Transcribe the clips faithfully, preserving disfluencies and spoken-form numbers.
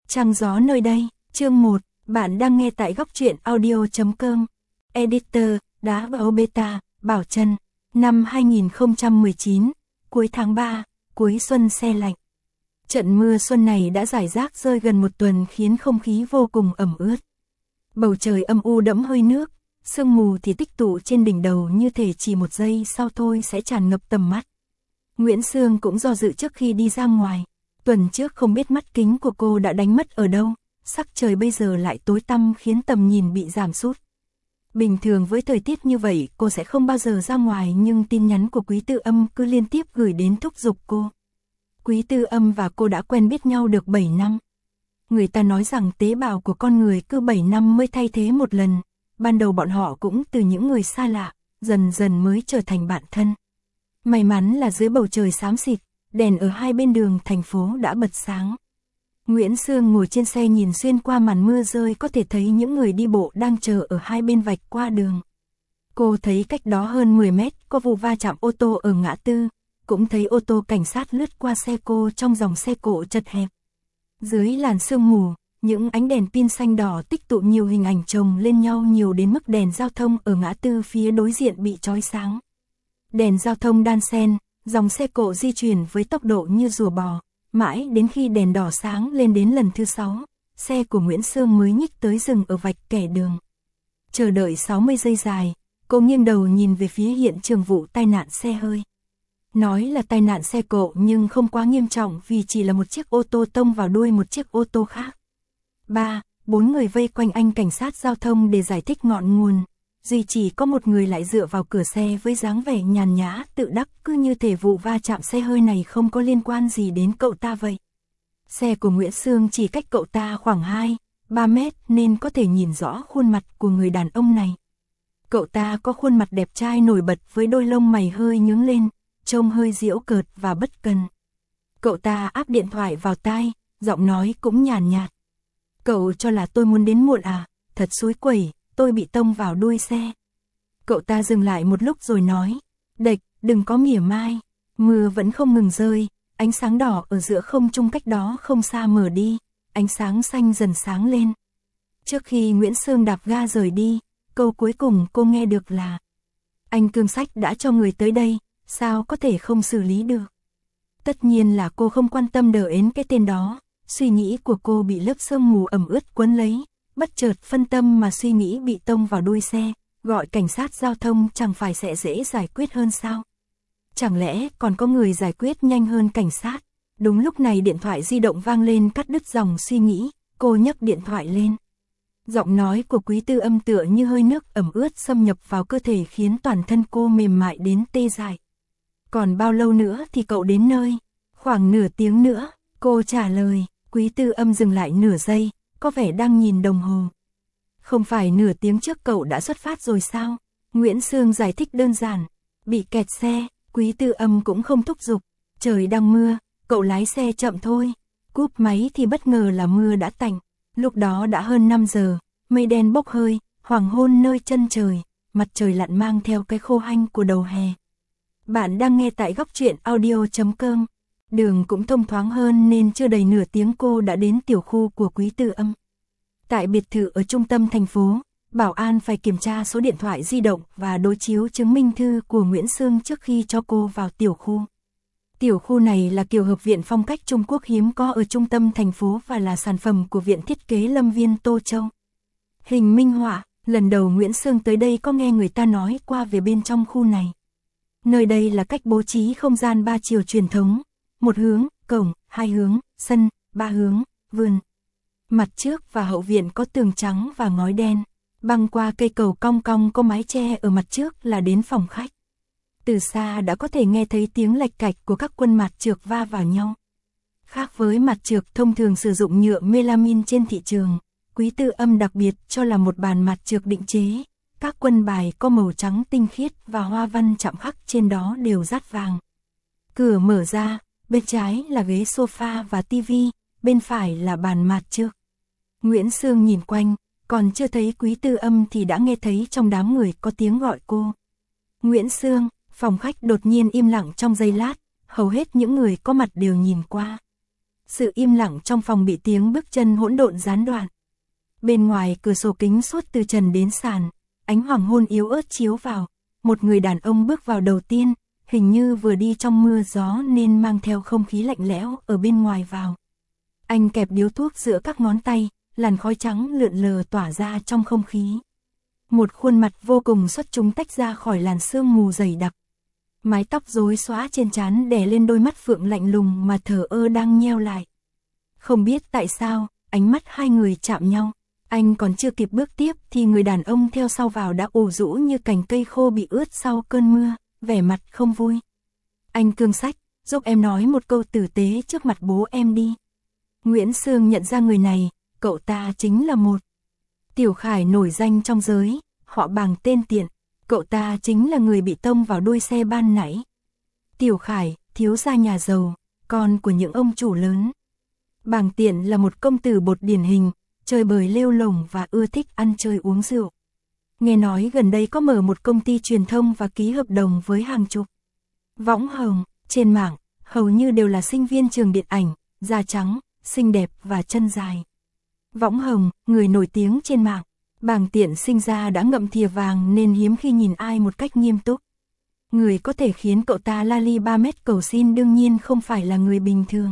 Trăng gió nơi đây, chương một, bạn đang nghe tại góc truyện audio chấm com. Editor, đá vào beta, Bảo Trân, năm hai nghìn không trăm mười chín, cuối tháng ba, cuối xuân se lạnh. Trận mưa xuân này đã rải rác rơi gần một tuần khiến không khí vô cùng ẩm ướt. Bầu trời âm u đẫm hơi nước, sương mù thì tích tụ trên đỉnh đầu như thể chỉ một giây sau thôi sẽ tràn ngập tầm mắt. Nguyễn Sương cũng do dự trước khi đi ra ngoài. Tuần trước không biết mắt kính của cô đã đánh mất ở đâu, sắc trời bây giờ lại tối tăm khiến tầm nhìn bị giảm sút. Bình thường với thời tiết như vậy cô sẽ không bao giờ ra ngoài, nhưng tin nhắn của Quý Tư Âm cứ liên tiếp gửi đến thúc giục cô. Quý Tư Âm và cô đã quen biết nhau được bảy năm. Người ta nói rằng tế bào của con người cứ bảy năm mới thay thế một lần. Ban đầu bọn họ cũng từ những người xa lạ, dần dần mới trở thành bạn thân. May mắn là dưới bầu trời xám xịt, đèn ở hai bên đường thành phố đã bật sáng. Nguyễn Sương ngồi trên xe nhìn xuyên qua màn mưa rơi, có thể thấy những người đi bộ đang chờ ở hai bên vạch qua đường. Cô thấy cách đó hơn mười mét có vụ va chạm ô tô ở ngã tư, cũng thấy ô tô cảnh sát lướt qua xe cô trong dòng xe cộ chật hẹp. Dưới làn sương mù, những ánh đèn pin xanh đỏ tích tụ nhiều hình ảnh chồng lên nhau nhiều đến mức đèn giao thông ở ngã tư phía đối diện bị chói sáng. Đèn giao thông đan xen, dòng xe cộ di chuyển với tốc độ như rùa bò, mãi đến khi đèn đỏ sáng lên đến lần thứ sáu, xe của Nguyễn Sương mới nhích tới dừng ở vạch kẻ đường. Chờ đợi sáu mươi giây dài, cô nghiêng đầu nhìn về phía hiện trường vụ tai nạn xe hơi. Nói là tai nạn xe cộ nhưng không quá nghiêm trọng vì chỉ là một chiếc ô tô tông vào đuôi một chiếc ô tô khác. Ba, bốn người vây quanh anh cảnh sát giao thông để giải thích ngọn nguồn. Duy chỉ có một người lại dựa vào cửa xe với dáng vẻ nhàn nhã tự đắc, cứ như thể vụ va chạm xe hơi này không có liên quan gì đến cậu ta vậy. Xe của Nguyễn Sương chỉ cách cậu ta khoảng hai, ba mét nên có thể nhìn rõ khuôn mặt của người đàn ông này. Cậu ta có khuôn mặt đẹp trai nổi bật với đôi lông mày hơi nhướng lên, trông hơi giễu cợt và bất cần. Cậu ta áp điện thoại vào tai, giọng nói cũng nhàn nhạt. Cậu cho là tôi muốn đến muộn à, thật xúi quẩy. Tôi bị tông vào đuôi xe. Cậu ta dừng lại một lúc rồi nói, địch, đừng có mỉa mai. Mưa vẫn không ngừng rơi, ánh sáng đỏ ở giữa không trung cách đó không xa mở đi, ánh sáng xanh dần sáng lên. Trước khi Nguyễn Sương đạp ga rời đi, câu cuối cùng cô nghe được là, anh Cương Sách đã cho người tới đây, sao có thể không xử lý được. Tất nhiên là cô không quan tâm đờ ến cái tên đó, suy nghĩ của cô bị lớp sương mù ẩm ướt cuốn lấy. Bất chợt phân tâm mà suy nghĩ bị tông vào đuôi xe, gọi cảnh sát giao thông chẳng phải sẽ dễ giải quyết hơn sao? Chẳng lẽ còn có người giải quyết nhanh hơn cảnh sát? Đúng lúc này điện thoại di động vang lên cắt đứt dòng suy nghĩ, cô nhấc điện thoại lên. Giọng nói của Quý Tư Âm tựa như hơi nước ẩm ướt xâm nhập vào cơ thể khiến toàn thân cô mềm mại đến tê dại. Còn bao lâu nữa thì cậu đến nơi? Khoảng nửa tiếng nữa, cô trả lời. Quý Tư Âm dừng lại nửa giây, có vẻ đang nhìn đồng hồ. Không phải nửa tiếng trước cậu đã xuất phát rồi sao? Nguyễn Sương giải thích đơn giản. Bị kẹt xe, Quý Tư Âm cũng không thúc giục. Trời đang mưa, cậu lái xe chậm thôi. Cúp máy thì bất ngờ là mưa đã tạnh. Lúc đó đã hơn năm giờ, mây đen bốc hơi, hoàng hôn nơi chân trời, mặt trời lặn mang theo cái khô hanh của đầu hè. Bạn đang nghe tại góc truyện audio chấm com. Đường cũng thông thoáng hơn nên chưa đầy nửa tiếng cô đã đến tiểu khu của Quý Tư Âm. Tại biệt thự ở trung tâm thành phố, bảo an phải kiểm tra số điện thoại di động và đối chiếu chứng minh thư của Nguyễn Sương trước khi cho cô vào tiểu khu. Tiểu khu này là kiểu hợp viện phong cách Trung Quốc hiếm có ở trung tâm thành phố và là sản phẩm của viện thiết kế Lâm Viên Tô Châu. Hình minh họa, lần đầu Nguyễn Sương tới đây có nghe người ta nói qua về bên trong khu này. Nơi đây là cách bố trí không gian ba chiều truyền thống. Một hướng, cổng, hai hướng, sân, ba hướng, vườn. Mặt trước và hậu viện có tường trắng và ngói đen. Băng qua cây cầu cong cong có mái che ở mặt trước là đến phòng khách. Từ xa đã có thể nghe thấy tiếng lạch cạch của các quân mạt trược va vào nhau. Khác với mạt trược thông thường sử dụng nhựa melamine trên thị trường, Quý Tư Âm đặc biệt cho là một bàn mạt trược định chế. Các quân bài có màu trắng tinh khiết và hoa văn chạm khắc trên đó đều dát vàng. Cửa mở ra. Bên trái là ghế sofa và tivi, bên phải là bàn mạt trược. Nguyễn Sương nhìn quanh, còn chưa thấy Quý Tư Âm thì đã nghe thấy trong đám người có tiếng gọi cô. Nguyễn Sương, phòng khách đột nhiên im lặng trong giây lát, hầu hết những người có mặt đều nhìn qua. Sự im lặng trong phòng bị tiếng bước chân hỗn độn gián đoạn. Bên ngoài cửa sổ kính suốt từ trần đến sàn, ánh hoàng hôn yếu ớt chiếu vào, một người đàn ông bước vào đầu tiên, hình như vừa đi trong mưa gió nên mang theo không khí lạnh lẽo ở bên ngoài vào. Anh kẹp điếu thuốc giữa các ngón tay, làn khói trắng lượn lờ tỏa ra trong không khí. Một khuôn mặt vô cùng xuất chúng tách ra khỏi làn sương mù dày đặc. Mái tóc rối xõa trên trán đè lên đôi mắt phượng lạnh lùng mà thờ ơ đang nheo lại. Không biết tại sao, ánh mắt hai người chạm nhau. Anh còn chưa kịp bước tiếp thì người đàn ông theo sau vào đã ủ rũ như cành cây khô bị ướt sau cơn mưa, vẻ mặt không vui. Anh Cương Sách, giúp em nói một câu tử tế trước mặt bố em đi. Nguyễn Sương nhận ra người này, cậu ta chính là một Tiểu Khải nổi danh trong giới, họ Bàng tên Tiện, cậu ta chính là người bị tông vào đuôi xe ban nãy. Tiểu Khải, thiếu gia nhà giàu, con của những ông chủ lớn. Bàng Tiện là một công tử bột điển hình, chơi bời lêu lổng và ưa thích ăn chơi uống rượu. Nghe nói gần đây có mở một công ty truyền thông và ký hợp đồng với hàng chục võng hồng, trên mạng, hầu như đều là sinh viên trường điện ảnh, da trắng, xinh đẹp và chân dài. Võng hồng, người nổi tiếng trên mạng, Bàng Tiện sinh ra đã ngậm thìa vàng nên hiếm khi nhìn ai một cách nghiêm túc. Người có thể khiến cậu ta la li ba mét cầu xin đương nhiên không phải là người bình thường.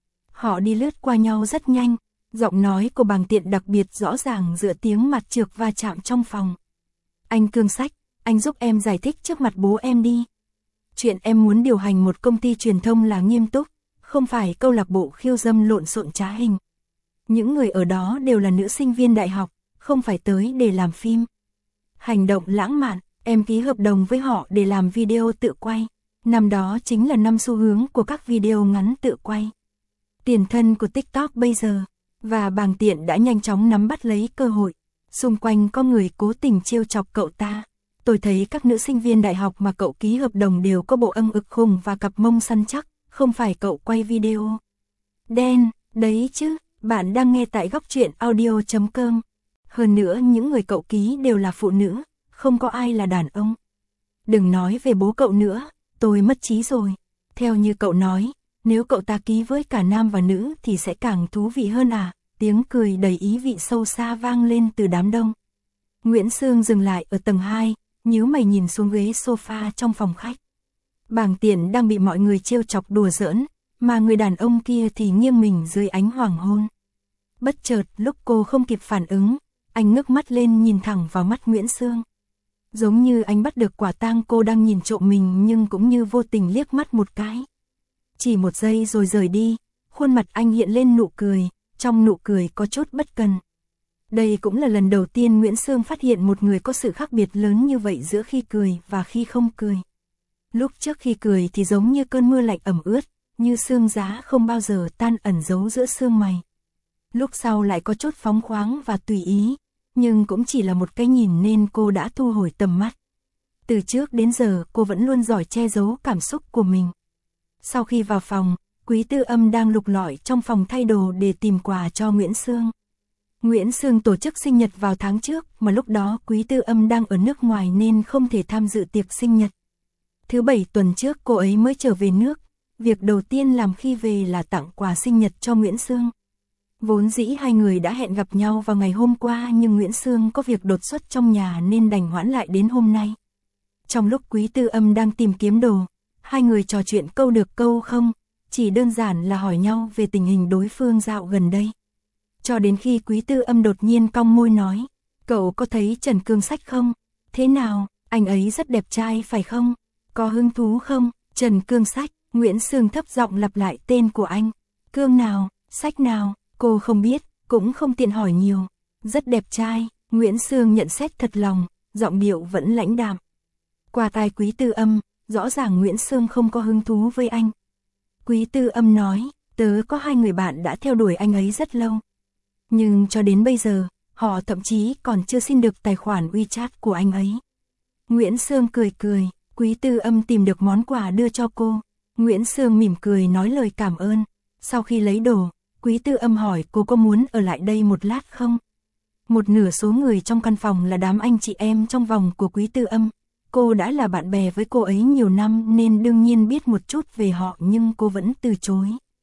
Họ đi lướt qua nhau rất nhanh, giọng nói của Bàng Tiện đặc biệt rõ ràng giữa tiếng mặt trược va chạm trong phòng. Anh Cương Sách, anh giúp em giải thích trước mặt bố em đi. Chuyện em muốn điều hành một công ty truyền thông là nghiêm túc, không phải câu lạc bộ khiêu dâm lộn xộn trá hình. Những người ở đó đều là nữ sinh viên đại học, không phải tới để làm phim. Hành động lãng mạn, em ký hợp đồng với họ để làm video tự quay. Năm đó chính là năm xu hướng của các video ngắn tự quay. Tiền thân của TikTok bây giờ, và Bàng Tiện đã nhanh chóng nắm bắt lấy cơ hội. Xung quanh có người cố tình trêu chọc cậu ta. Tôi thấy các nữ sinh viên đại học mà cậu ký hợp đồng đều có bộ âng ực khùng và cặp mông săn chắc, không phải cậu quay video đen, đấy chứ. Bạn đang nghe tại góc truyện audio chấm com. Hơn nữa những người cậu ký đều là phụ nữ, không có ai là đàn ông. Đừng nói về bố cậu nữa, tôi mất trí rồi. Theo như cậu nói, nếu cậu ta ký với cả nam và nữ thì sẽ càng thú vị hơn à? Tiếng cười đầy ý vị sâu xa vang lên từ đám đông. Nguyễn Sương dừng lại ở tầng hai, nhíu mày nhìn xuống ghế sofa trong phòng khách. Bàng Tiện đang bị mọi người trêu chọc đùa giỡn, mà người đàn ông kia thì nghiêng mình dưới ánh hoàng hôn. Bất chợt lúc cô không kịp phản ứng, anh ngước mắt lên nhìn thẳng vào mắt Nguyễn Sương. Giống như anh bắt được quả tang cô đang nhìn trộm mình nhưng cũng như vô tình liếc mắt một cái. Chỉ một giây rồi rời đi, khuôn mặt anh hiện lên nụ cười, trong nụ cười có chút bất cần. Đây cũng là lần đầu tiên Nguyễn Sương phát hiện một người có sự khác biệt lớn như vậy giữa khi cười và khi không cười. Lúc trước khi cười thì giống như cơn mưa lạnh ẩm ướt, như sương giá không bao giờ tan ẩn giấu giữa sương mày. Lúc sau lại có chút phóng khoáng và tùy ý, nhưng cũng chỉ là một cái nhìn nên cô đã thu hồi tầm mắt. Từ trước đến giờ cô vẫn luôn giỏi che giấu cảm xúc của mình. Sau khi vào phòng, Quý Tư Âm đang lục lọi trong phòng thay đồ để tìm quà cho Nguyễn Sương. Nguyễn Sương tổ chức sinh nhật vào tháng trước mà lúc đó Quý Tư Âm đang ở nước ngoài nên không thể tham dự tiệc sinh nhật. Thứ bảy tuần trước cô ấy mới trở về nước, việc đầu tiên làm khi về là tặng quà sinh nhật cho Nguyễn Sương. Vốn dĩ hai người đã hẹn gặp nhau vào ngày hôm qua nhưng Nguyễn Sương có việc đột xuất trong nhà nên đành hoãn lại đến hôm nay. Trong lúc Quý Tư Âm đang tìm kiếm đồ, hai người trò chuyện câu được câu không, chỉ đơn giản là hỏi nhau về tình hình đối phương dạo gần đây. Cho đến khi Quý Tư Âm đột nhiên cong môi nói, cậu có thấy Trần Cương Sách không? Thế nào, anh ấy rất đẹp trai phải không? Có hứng thú không? Trần Cương Sách, Nguyễn Sương thấp giọng lặp lại tên của anh. Cương nào, Sách nào, cô không biết, cũng không tiện hỏi nhiều. Rất đẹp trai, Nguyễn Sương nhận xét thật lòng, giọng điệu vẫn lãnh đạm. Qua tai Quý Tư Âm, rõ ràng Nguyễn Sương không có hứng thú với anh. Quý Tư Âm nói, tớ có hai người bạn đã theo đuổi anh ấy rất lâu. Nhưng cho đến bây giờ, họ thậm chí còn chưa xin được tài khoản WeChat của anh ấy. Nguyễn Sương cười cười, Quý Tư Âm tìm được món quà đưa cho cô. Nguyễn Sương mỉm cười nói lời cảm ơn. Sau khi lấy đồ, Quý Tư Âm hỏi cô có muốn ở lại đây một lát không? Một nửa số người trong căn phòng là đám anh chị em trong vòng của Quý Tư Âm. Cô đã là bạn bè với cô ấy nhiều năm nên đương nhiên biết một chút về họ nhưng cô vẫn từ chối.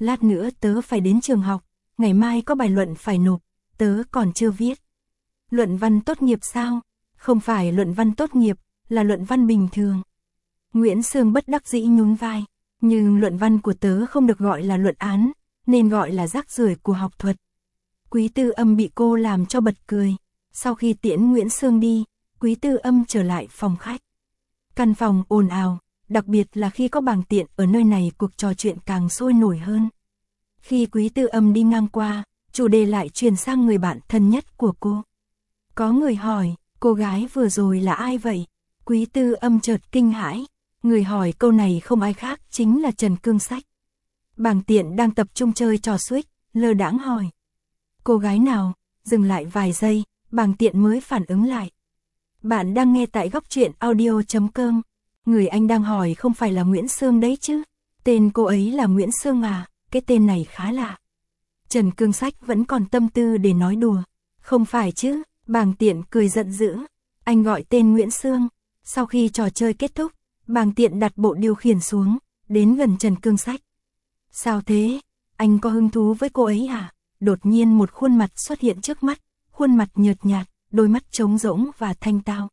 lát nữa tớ phải đến trường học, ngày mai có bài luận phải nộp, tớ còn chưa viết. Luận văn tốt nghiệp sao? Không phải luận văn tốt nghiệp, là luận văn bình thường. Nguyễn Sương bất đắc dĩ nhún vai, nhưng luận văn của tớ không được gọi là luận án, nên gọi là rác rưởi của học thuật. Quý Tư Âm bị cô làm cho bật cười. Sau khi tiễn Nguyễn Sương đi, Quý Tư Âm trở lại phòng khách. Căn phòng ồn ào, đặc biệt là khi có Bàng Tiện ở nơi này, cuộc trò chuyện càng sôi nổi hơn. Khi Quý Tư Âm đi ngang qua, chủ đề lại truyền sang người bạn thân nhất của cô. Có người hỏi, cô gái vừa rồi là ai vậy? Quý Tư Âm chợt kinh hãi, người hỏi câu này không ai khác chính là Trần Cương Sách. Bàng Tiện đang tập trung chơi trò Switch, lơ đãng hỏi. Cô gái nào? Dừng lại vài giây, Bàng Tiện mới phản ứng lại. Bạn đang nghe tại góc truyện audio chấm com. Người anh đang hỏi không phải là Nguyễn Sương đấy chứ? Tên cô ấy là Nguyễn Sương à? Cái tên này khá lạ. Trần Cương Sách vẫn còn tâm tư để nói đùa. Không phải chứ? Bàng Tiện cười giận dữ. Anh gọi tên Nguyễn Sương. Sau khi trò chơi kết thúc, Bàng Tiện đặt bộ điều khiển xuống, đến gần Trần Cương Sách. Sao thế? Anh có hứng thú với cô ấy à? Đột nhiên một khuôn mặt xuất hiện trước mắt, khuôn mặt nhợt nhạt, đôi mắt trống rỗng và thanh tao.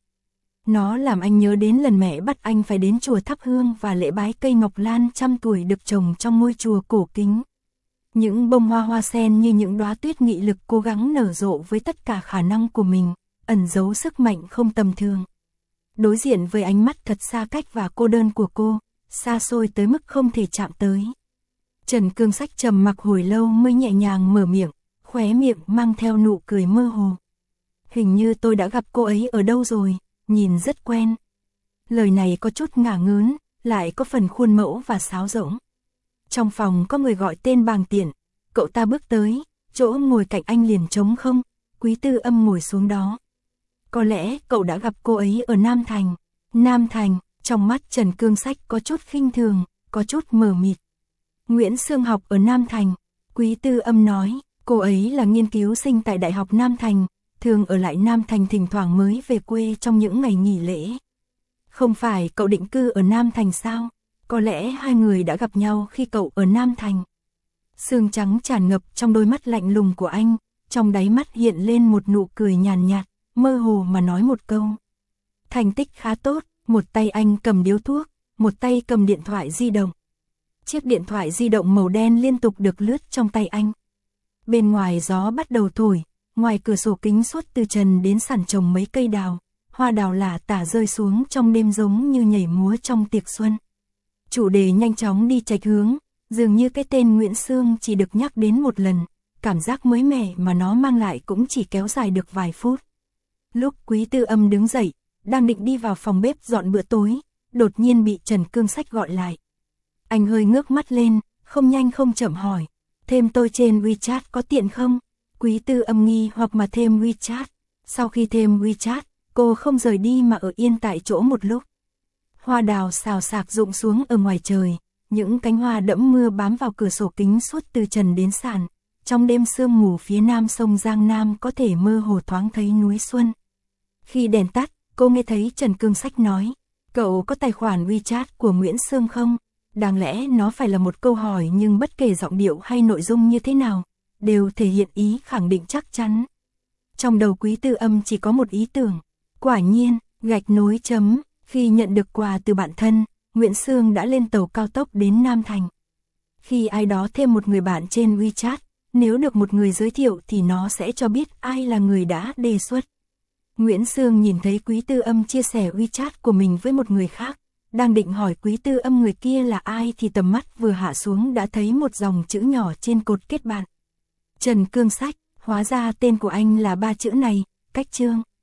Nó làm anh nhớ đến lần mẹ bắt anh phải đến chùa thắp hương và lễ bái cây ngọc lan trăm tuổi được trồng trong ngôi chùa cổ kính. Những bông hoa hoa sen như những đóa tuyết nghị lực cố gắng nở rộ với tất cả khả năng của mình, ẩn giấu sức mạnh không tầm thường. Đối diện với ánh mắt thật xa cách và cô đơn của cô, xa xôi tới mức không thể chạm tới. Trần Cương Sách trầm mặc hồi lâu mới nhẹ nhàng mở miệng, khóe miệng mang theo nụ cười mơ hồ. Hình như tôi đã gặp cô ấy ở đâu rồi, nhìn rất quen. Lời này có chút ngả ngớn, lại có phần khuôn mẫu và sáo rỗng. Trong phòng có người gọi tên Bàng Tiện, cậu ta bước tới, chỗ ngồi cạnh anh liền trống không, Quý Tư Âm ngồi xuống đó. Có lẽ cậu đã gặp cô ấy ở Nam Thành. Nam Thành, trong mắt Trần Cương Sách có chút khinh thường, có chút mờ mịt. Nguyễn Sương học ở Nam Thành, Quý Tư Âm nói, cô ấy là nghiên cứu sinh tại Đại học Nam Thành, thường ở lại Nam Thành, thỉnh thoảng mới về quê trong những ngày nghỉ lễ. Không phải cậu định cư ở Nam Thành sao? Có lẽ hai người đã gặp nhau khi cậu ở Nam Thành. Sương trắng tràn ngập trong đôi mắt lạnh lùng của anh, trong đáy mắt hiện lên một nụ cười nhàn nhạt, mơ hồ mà nói một câu. Thành tích khá tốt, một tay anh cầm điếu thuốc, một tay cầm điện thoại di động. Chiếc điện thoại di động màu đen liên tục được lướt trong tay anh. Bên ngoài gió bắt đầu thổi, ngoài cửa sổ kính suốt từ trần đến sàn trồng mấy cây đào, hoa đào lả tả rơi xuống trong đêm giống như nhảy múa trong tiệc xuân. Chủ đề nhanh chóng đi chệch hướng, dường như cái tên Nguyễn Sương chỉ được nhắc đến một lần, cảm giác mới mẻ mà nó mang lại cũng chỉ kéo dài được vài phút. Lúc Quý Tư Âm đứng dậy, đang định đi vào phòng bếp dọn bữa tối, đột nhiên bị Trần Cương Sách gọi lại. Anh hơi ngước mắt lên, không nhanh không chậm hỏi, thêm tôi trên WeChat có tiện không? Quý Tư Âm nghi hoặc mà thêm WeChat. Sau khi thêm WeChat, cô không rời đi mà ở yên tại chỗ một lúc. Hoa đào xào xạc rụng xuống ở ngoài trời, những cánh hoa đẫm mưa bám vào cửa sổ kính suốt từ trần đến sàn. Trong đêm sương mù phía nam sông Giang Nam có thể mơ hồ thoáng thấy núi Xuân. Khi đèn tắt, cô nghe thấy Trần Cương Sách nói, cậu có tài khoản WeChat của Nguyễn Sương không? Đáng lẽ nó phải là một câu hỏi nhưng bất kể giọng điệu hay nội dung như thế nào, đều thể hiện ý khẳng định chắc chắn. Trong đầu Quý Tư Âm chỉ có một ý tưởng, quả nhiên, gạch nối chấm, khi nhận được quà từ bạn thân, Nguyễn Sương đã lên tàu cao tốc đến Nam Thành. Khi ai đó thêm một người bạn trên WeChat, nếu được một người giới thiệu thì nó sẽ cho biết ai là người đã đề xuất. Nguyễn Sương nhìn thấy Quý Tư Âm chia sẻ WeChat của mình với một người khác, đang định hỏi Quý Tư Âm người kia là ai thì tầm mắt vừa hạ xuống đã thấy một dòng chữ nhỏ trên cột kết bạn. Trần Cương Sách, hóa ra tên của anh là ba chữ này, cách chương.